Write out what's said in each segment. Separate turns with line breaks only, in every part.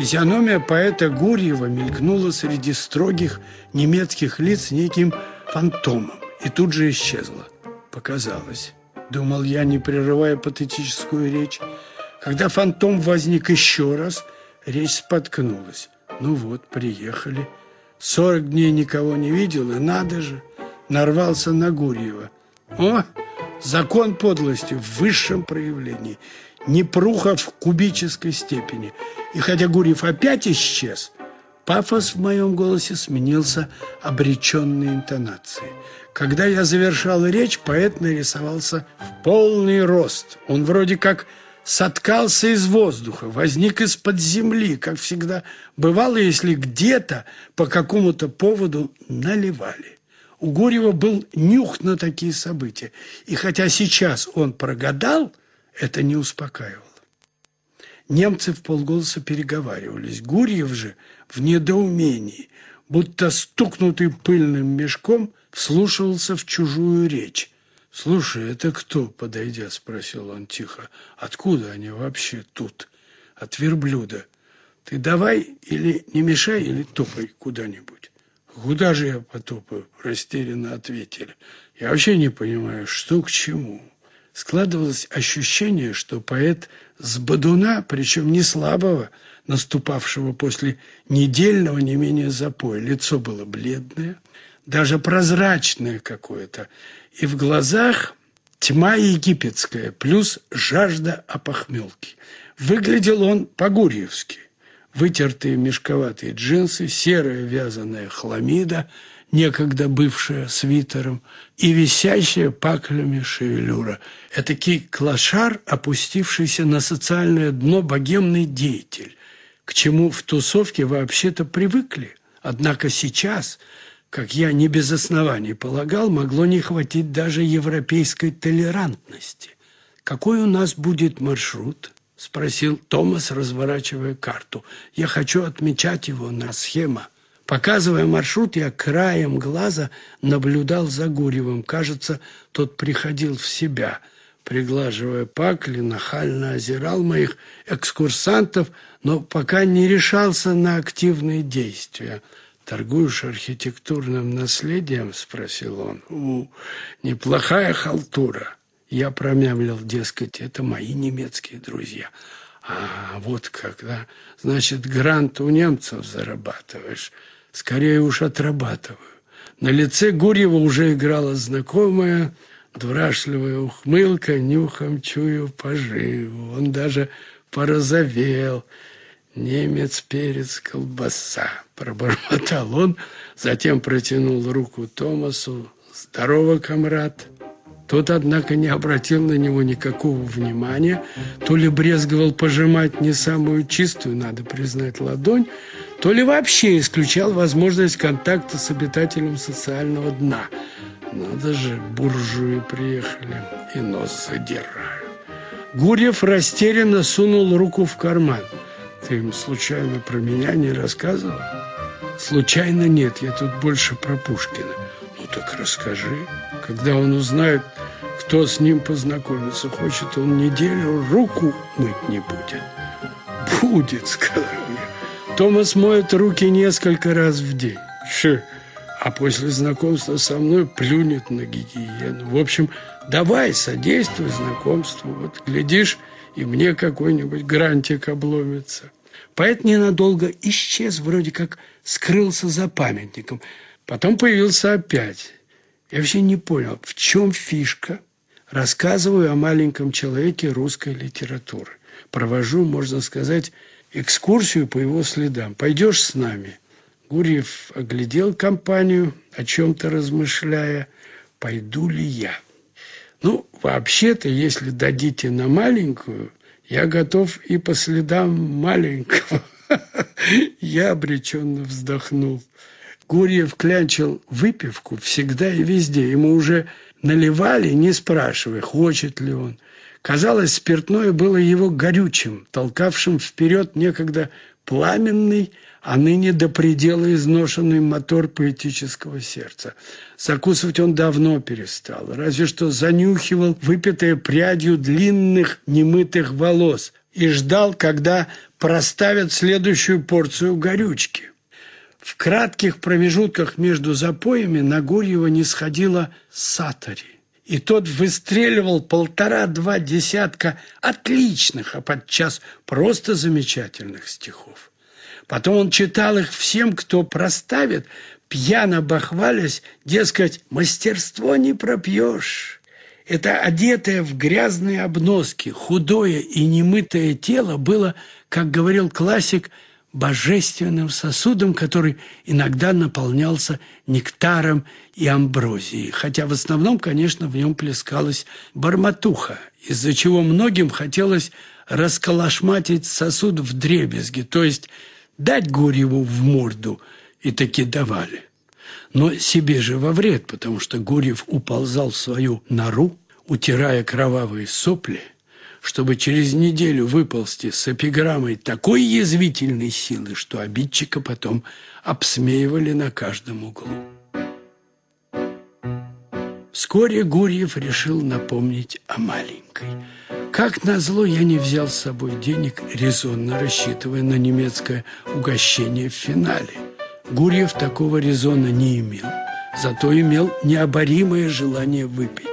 Физиономия поэта Гурьева мелькнула среди строгих немецких лиц неким фантомом и тут же исчезла. Показалось, думал я, не прерывая патетическую речь. Когда фантом возник еще раз, речь споткнулась. Ну вот, приехали. 40 дней никого не видел, и надо же, нарвался на Гурьева. О, закон подлости в высшем проявлении. Непруха в кубической степени. И хотя Гурьев опять исчез, пафос в моем голосе сменился обреченной интонацией. Когда я завершал речь, поэт нарисовался в полный рост. Он вроде как соткался из воздуха, возник из-под земли, как всегда бывало, если где-то по какому-то поводу наливали. У Гурьева был нюх на такие события. И хотя сейчас он прогадал, это не успокаивало. Немцы вполголоса переговаривались. Гурьев же в недоумении, будто стукнутый пыльным мешком, вслушивался в чужую речь. «Слушай, это кто?» – подойдя, спросил он тихо. «Откуда они вообще тут?» «От верблюда. Ты давай или не мешай, или топай куда-нибудь». «Куда же я потопаю?» – растерянно ответили. «Я вообще не понимаю, что к чему». Складывалось ощущение, что поэт с бодуна, причем не слабого, наступавшего после недельного не менее запоя. Лицо было бледное, даже прозрачное какое-то, и в глазах тьма египетская, плюс жажда опохмелки. Выглядел он по-гурьевски. Вытертые мешковатые джинсы, серая вязаная хламида, некогда бывшая свитером, и висящая паклями шевелюра. Этакий клошар, опустившийся на социальное дно богемный деятель, к чему в тусовке вообще-то привыкли. Однако сейчас, как я не без оснований полагал, могло не хватить даже европейской толерантности. «Какой у нас будет маршрут?» – спросил Томас, разворачивая карту. «Я хочу отмечать его на схема». Показывая маршрут, я краем глаза наблюдал за Гурьевым. Кажется, тот приходил в себя. Приглаживая пакли, нахально озирал моих экскурсантов, но пока не решался на активные действия. «Торгуешь архитектурным наследием?» – спросил он. Неплохая халтура». Я промямлил, дескать, это мои немецкие друзья. «А вот когда, значит, грант у немцев зарабатываешь». «Скорее уж отрабатываю». На лице Гурьева уже играла знакомая дурашливая ухмылка, нюхом чую поживу. Он даже порозовел. «Немец, перец, колбаса», – пробормотал он, затем протянул руку Томасу. «Здорово, комрад». Тот, однако, не обратил на него никакого внимания, то ли брезговал пожимать не самую чистую, надо признать, ладонь, то ли вообще исключал возможность контакта с обитателем социального дна. Надо же, буржуи приехали и нос задирают. Гурьев растерянно сунул руку в карман. «Ты им случайно про меня не рассказывал?» «Случайно нет, я тут больше про Пушкина». «Ну так расскажи». Когда он узнает, кто с ним познакомиться хочет, он неделю руку мыть не будет. «Будет», — сказал я. «Томас моет руки несколько раз в день. А после знакомства со мной плюнет на гигиену. В общем, давай, содействуй знакомству. Вот, глядишь, и мне какой-нибудь грантик обломится». Поэт ненадолго исчез, вроде как скрылся за памятником. Потом появился опять. Я вообще не понял, в чем фишка. Рассказываю о маленьком человеке русской литературы. Провожу, можно сказать, экскурсию по его следам. «Пойдешь с нами?» Гурьев оглядел компанию, о чем-то размышляя. «Пойду ли я?» «Ну, вообще-то, если дадите на маленькую, я готов и по следам маленького». Я обреченно вздохнул. Гурьев клянчил выпивку всегда и везде. Ему уже наливали, не спрашивая, хочет ли он. Казалось, спиртное было его горючим, толкавшим вперед некогда пламенный, а ныне до предела изношенный мотор поэтического сердца. Закусывать он давно перестал, разве что занюхивал выпитое прядью длинных немытых волос. и ждал, когда проставят следующую порцию горючки. В кратких промежутках между запоями на Гурьева не сходила Сатари. И тот выстреливал 1,5-2 десятка отличных, а подчас просто замечательных стихов. Потом он читал их всем, кто проставит, пьяно бахвалясь, дескать, мастерство не пропьешь. Это одетое в грязные обноски, худое и немытое тело было, как говорил классик, божественным сосудом, который иногда наполнялся нектаром и амброзией, хотя в основном, конечно, в нем плескалась бормотуха, из-за чего многим хотелось расколошматить сосуд вдребезги, то есть дать Гурьеву в морду, и таки давали. Но себе же во вред, потому что Гурьев уползал в свою нору, утирая кровавые сопли, чтобы через неделю выползти с эпиграммой такой язвительной силы, что обидчика потом обсмеивали на каждом углу. Вскоре Гурьев решил напомнить о маленькой. Как назло, я не взял с собой денег, резонно рассчитывая на немецкое угощение в финале. Гурьев такого резона не имел, зато имел необоримое желание выпить.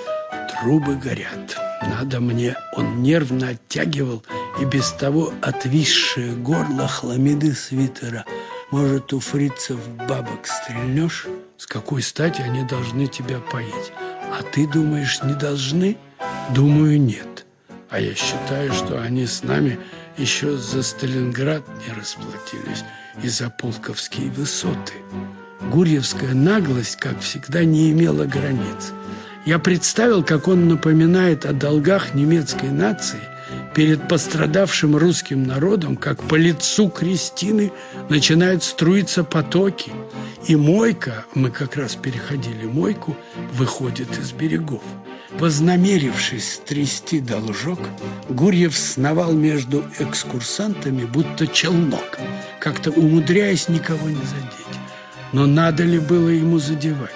Трубы горят. Надо мне, он нервно оттягивал и без того отвисшее горло хламиды свитера. Может, у фрицев бабок стрельнешь? С какой стати они должны тебя поить? А ты думаешь, не должны? Думаю, нет. А я считаю, что они с нами еще за Сталинград не расплатились и за Пулковские высоты. Гурьевская наглость, как всегда, не имела границ. Я представил, как он напоминает о долгах немецкой нации перед пострадавшим русским народом, как по лицу Кристины начинают струиться потоки, и мойка, мы как раз переходили мойку, выходит из берегов. Вознамерившись стрясти должок, Гурьев сновал между экскурсантами, будто челнок, как-то умудряясь никого не задеть. Но надо ли было ему задевать?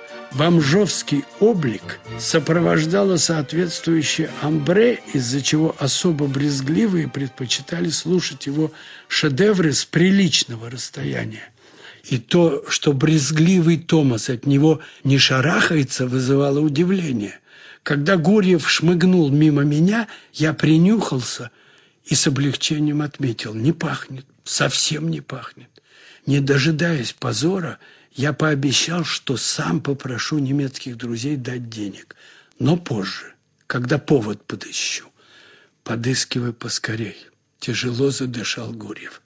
Бомжовский облик сопровождало соответствующее амбре, из-за чего особо брезгливые предпочитали слушать его шедевры с приличного расстояния. И то, что брезгливый Томас от него не шарахается, вызывало удивление. Когда Гурьев шмыгнул мимо меня, я принюхался и с облегчением отметил: не пахнет, совсем не пахнет. Не дожидаясь позора, я пообещал, что сам попрошу немецких друзей дать денег, но позже, когда повод подыщу. Подыскивай поскорей. Тяжело задышал Гурьев.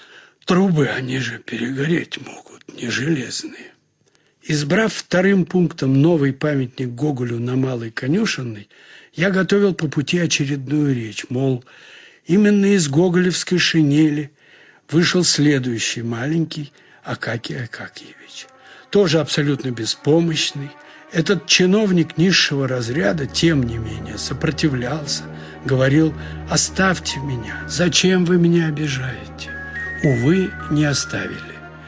Трубы, они же перегореть могут, не железные. Избрав вторым пунктом новый памятник Гоголю на Малой Конюшенной, я готовил по пути очередную речь, мол, именно из гоголевской шинели вышел следующий маленький Акакий Акакиевич, тоже абсолютно беспомощный. Этот чиновник низшего разряда, тем не менее, сопротивлялся, говорил: «Оставьте меня, зачем вы меня обижаете?» Увы, не оставили.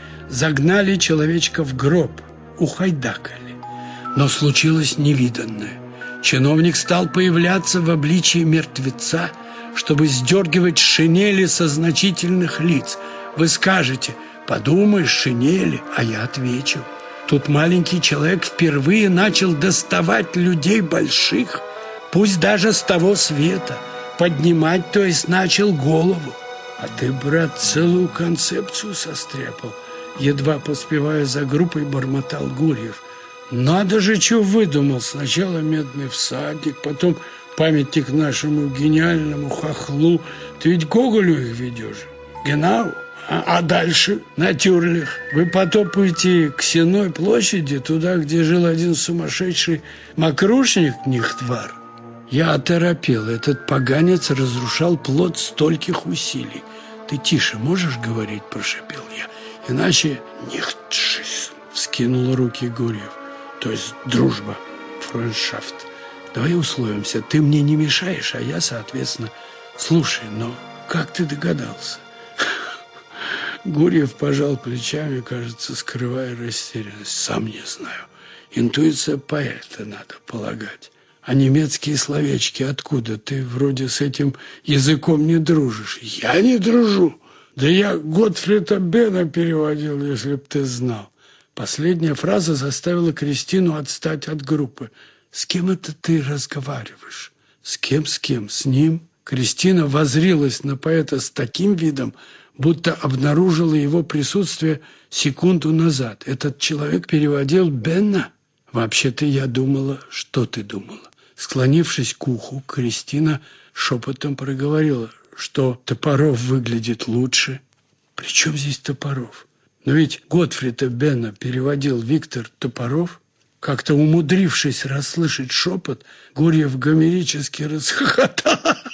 Загнали человечка в гроб, ухайдакали. Но случилось невиданное. Чиновник стал появляться в обличии мертвеца, чтобы сдергивать шинели со значительных лиц. Вы скажете: подумаешь, шинели, а я отвечу: тут маленький человек впервые начал доставать людей больших, пусть даже с того света, поднимать, то есть начал голову. А ты, брат, целую концепцию состряпал. Едва поспевая за группой, бормотал Гурьев. Надо же, что выдумал. Сначала медный всадник, потом памятник нашему гениальному хохлу. Ты ведь Гоголю их ведешь? Генау? А дальше на Тюрлях. Вы потопаете к Сенной площади, туда, где жил один сумасшедший мокрушник Нихтвар. Я оторопел. Этот поганец разрушал плод стольких усилий. Ты тише можешь говорить, прошепел я. Иначе нихтшис, вскинул руки Гурьев. То есть дружба, фройндшафт. Давай условимся. Ты мне не мешаешь, а я, соответственно, слушай, но как ты догадался? Гурьев пожал плечами, кажется, скрывая растерянность. Сам не знаю. Интуиция поэта, надо полагать. А немецкие словечки откуда? Ты вроде с этим языком не дружишь. Я не дружу. Да я Готфрида Бена переводил, если б ты знал. Последняя фраза заставила Кристину отстать от группы. «С кем это ты разговариваешь?» «С кем, с кем? С ним?» Кристина воззрилась на поэта с таким видом, будто обнаружила его присутствие секунду назад. Этот человек переводил Бена? «Вообще-то я думала, что ты думала?» Склонившись к уху, Кристина шепотом проговорила, что Топоров выглядит лучше. «При чем здесь Топоров? Но ведь Готфрида Бена переводил Виктор Топоров». Как-то умудрившись расслышать шепот, Гурьев гомерически расхохотал.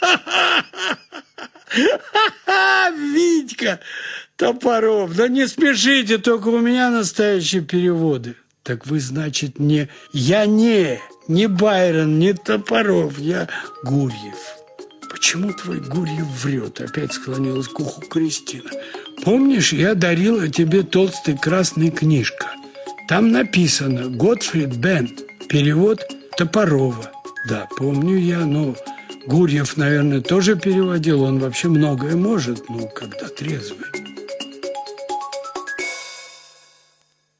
«Витька Топоров, да не смешите, только у меня настоящие переводы». «Так вы, значит, не... Я не Байрон, не Топоров, я Гурьев». «Почему твой Гурьев врет?» Опять склонилась к уху Кристина. «Помнишь, я дарила тебе толстый красный книжка? Там написано «Готфрид Бен», перевод Топорова». Да, помню я, но Гурьев, наверное, тоже переводил. Он вообще многое может, когда трезвый.